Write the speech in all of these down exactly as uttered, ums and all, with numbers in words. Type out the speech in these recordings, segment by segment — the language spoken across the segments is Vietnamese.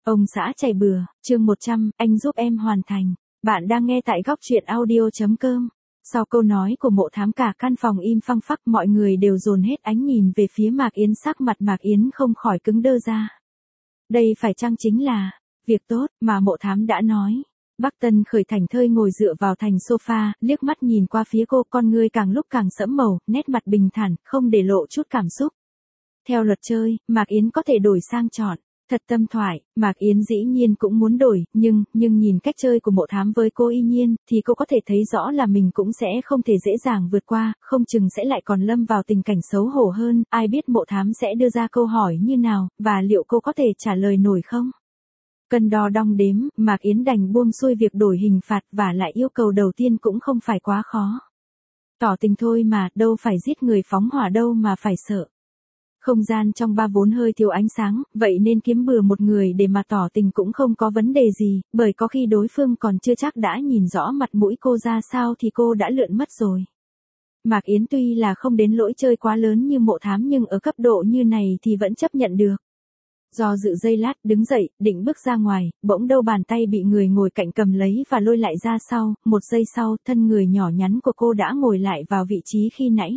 Ông xã chảy bừa, chương một trăm, anh giúp em hoàn thành. Bạn đang nghe tại góc truyện audio.com. Sau câu nói của Mộ Thám cả căn phòng im phăng phắc, mọi người đều dồn hết ánh nhìn về phía Mạc Yến, sắc mặt Mạc Yến không khỏi cứng đơ ra. Đây phải chăng chính là việc tốt mà Mộ Thám đã nói. Bắc Tân Khởi thảnh thơi ngồi dựa vào thành sofa, liếc mắt nhìn qua phía cô, con ngươi càng lúc càng sẫm màu, nét mặt bình thản, không để lộ chút cảm xúc. Theo luật chơi, Mạc Yến có thể đổi sang chọn. Thật tâm thoại, Mạc Yến dĩ nhiên cũng muốn đổi, nhưng, nhưng nhìn cách chơi của Mộ Thám với cô Y Nhiên, thì cô có thể thấy rõ là mình cũng sẽ không thể dễ dàng vượt qua, không chừng sẽ lại còn lâm vào tình cảnh xấu hổ hơn, ai biết Mộ Thám sẽ đưa ra câu hỏi như nào, và liệu cô có thể trả lời nổi không? Cân đo đong đếm, Mạc Yến đành buông xuôi việc đổi hình phạt, và lại yêu cầu đầu tiên cũng không phải quá khó. Tỏ tình thôi mà, đâu phải giết người phóng hỏa đâu mà phải sợ. Không gian trong ba vốn hơi thiếu ánh sáng, vậy nên kiếm bừa một người để mà tỏ tình cũng không có vấn đề gì, bởi có khi đối phương còn chưa chắc đã nhìn rõ mặt mũi cô ra sao thì cô đã lượn mất rồi. Mạc Yến tuy là không đến lỗi chơi quá lớn như Mộ Thám, nhưng ở cấp độ như này thì vẫn chấp nhận được. Do dự giây lát, đứng dậy, định bước ra ngoài, bỗng đâu bàn tay bị người ngồi cạnh cầm lấy và lôi lại ra sau, một giây sau, thân người nhỏ nhắn của cô đã ngồi lại vào vị trí khi nãy.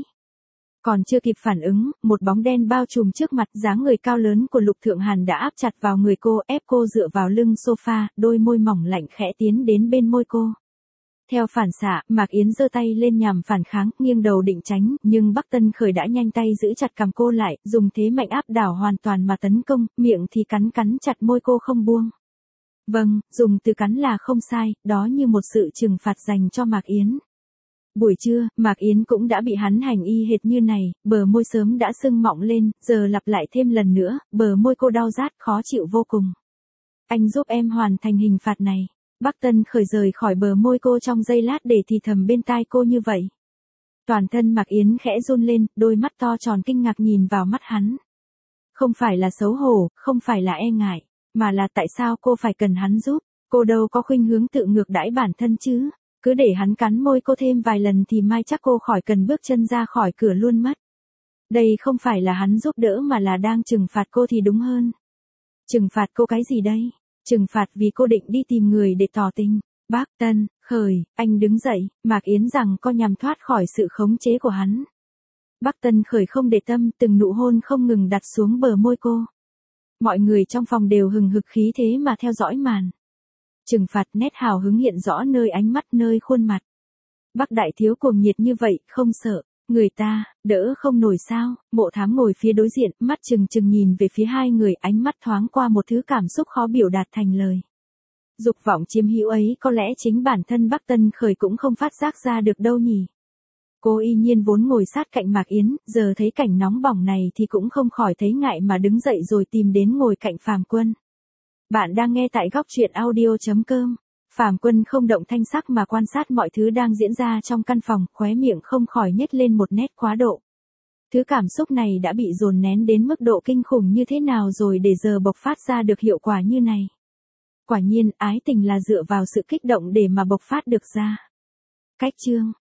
Còn chưa kịp phản ứng, một bóng đen bao trùm trước mặt, dáng người cao lớn của Lục Thượng Hàn đã áp chặt vào người cô, ép cô dựa vào lưng sofa, đôi môi mỏng lạnh khẽ tiến đến bên môi cô. Theo phản xạ, Mạc Yến giơ tay lên nhằm phản kháng, nghiêng đầu định tránh, nhưng Bắc Tân Khởi đã nhanh tay giữ chặt cằm cô lại, dùng thế mạnh áp đảo hoàn toàn mà tấn công, miệng thì cắn cắn chặt môi cô không buông. Vâng, dùng từ cắn là không sai, đó như một sự trừng phạt dành cho Mạc Yến. Buổi trưa, Mạc Yến cũng đã bị hắn hành y hệt như này, bờ môi sớm đã sưng mọng lên, giờ lặp lại thêm lần nữa, bờ môi cô đau rát khó chịu vô cùng. Anh giúp em hoàn thành hình phạt này. Bắc Tân Khởi rời khỏi bờ môi cô trong giây lát để thì thầm bên tai cô như vậy. Toàn thân Mạc Yến khẽ run lên, đôi mắt to tròn kinh ngạc nhìn vào mắt hắn. Không phải là xấu hổ, không phải là e ngại, mà là tại sao cô phải cần hắn giúp, cô đâu có khuynh hướng tự ngược đãi bản thân chứ. Cứ để hắn cắn môi cô thêm vài lần thì mai chắc cô khỏi cần bước chân ra khỏi cửa luôn mất. Đây không phải là hắn giúp đỡ mà là đang trừng phạt cô thì đúng hơn. Trừng phạt cô cái gì đây? Trừng phạt vì cô định đi tìm người để tỏ tình. Bác Tân Khởi, anh đứng dậy, Mạc Yến rằng co nhằm thoát khỏi sự khống chế của hắn. Bác Tân Khởi không để tâm, từng nụ hôn không ngừng đặt xuống bờ môi cô. Mọi người trong phòng đều hừng hực khí thế mà theo dõi màn. Trừng phạt, nét hào hứng hiện rõ nơi ánh mắt, nơi khuôn mặt. Bác đại thiếu cuồng nhiệt như vậy, không sợ, người ta, đỡ không nổi sao? Mộ Thám ngồi phía đối diện, mắt trừng trừng nhìn về phía hai người, ánh mắt thoáng qua một thứ cảm xúc khó biểu đạt thành lời. Dục vọng chiếm hữu ấy có lẽ chính bản thân Bắc Tân Khởi cũng không phát giác ra được đâu nhỉ. Cô Y Nhiên vốn ngồi sát cạnh Mạc Yến, giờ thấy cảnh nóng bỏng này thì cũng không khỏi thấy ngại mà đứng dậy rồi tìm đến ngồi cạnh Phàm Quân. Bạn đang nghe tại góc truyện audio.com. Phàm Quân không động thanh sắc mà quan sát mọi thứ đang diễn ra trong căn phòng, khóe miệng không khỏi nhếch lên một nét quá độ. Thứ cảm xúc này đã bị dồn nén đến mức độ kinh khủng như thế nào rồi để giờ bộc phát ra được hiệu quả như này. Quả nhiên, ái tình là dựa vào sự kích động để mà bộc phát được ra. Cách chương